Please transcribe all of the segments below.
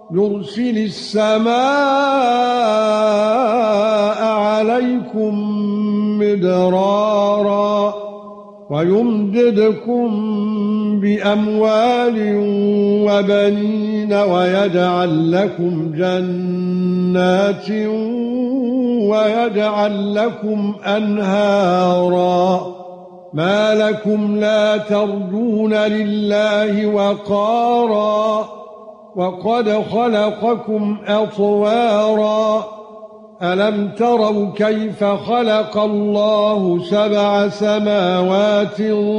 يرسل السماء عليكم مدرارا ويمددكم بأموال وبنين ويجعل لكم جنات ويجعل لكم أنهارا ما لكم لا ترجون لله وقارا وقد خلقكم أطوارا ألم تروا كيف خلق الله 7 سماوات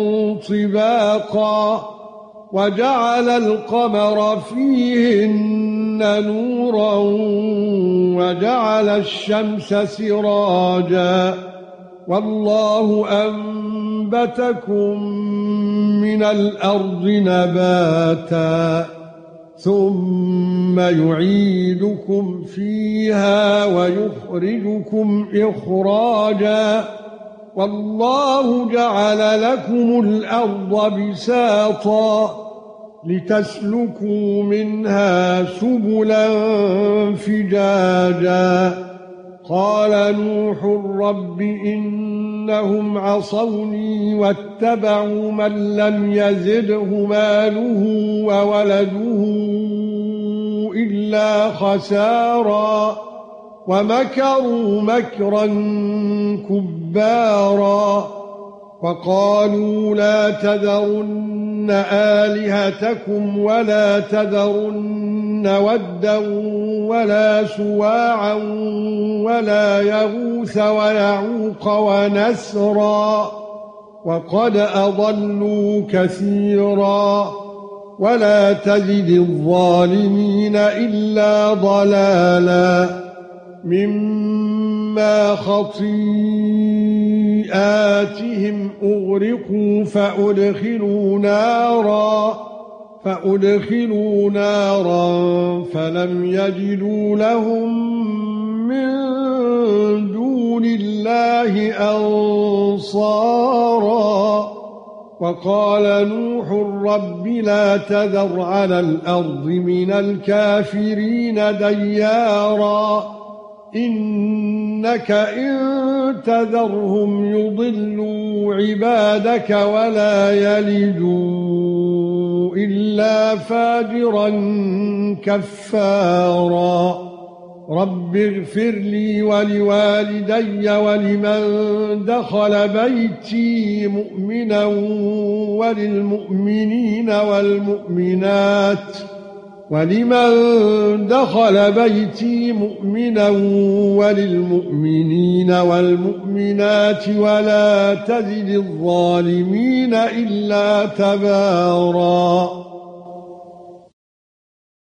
طباقا وجعل القمر فيهن نورا وجعل الشمس سراجا والله أنبتكم من الأرض نباتا ثم يعيدكم فيها ويخرجكم إخراجا والله جعل لكم الأرض بساطا لتسلكوا منها سبلا فجاجا قال نوح رب إنهم عصوني واتبعوا من لم يزده ماله وولده إلا خسارا ومكروا مكرا كبارا وقالوا لا تذرن آلهتكم ولا تذرن ودا ولا سواعا ولا يغوث ويعوق ونسرا وقد أضلوا كثيرا ولا تزد الظالمين إلا ضلالا مما خطيئاتهم أغرقوا فأدخلوا نارا فلم يجدوا لهم من دون الله أنصارا وقال نوح رب لا تذر على الأرض من الكافرين ديارا إنك إن تذرهم يضلوا عبادك ولا يلدوا إلا فاجرا كفارا رب اغفر لي ولوالدي ولمن دخل بيتي مؤمنا وللمؤمنين والمؤمنات ولا تزد الظالمين إلا تبارا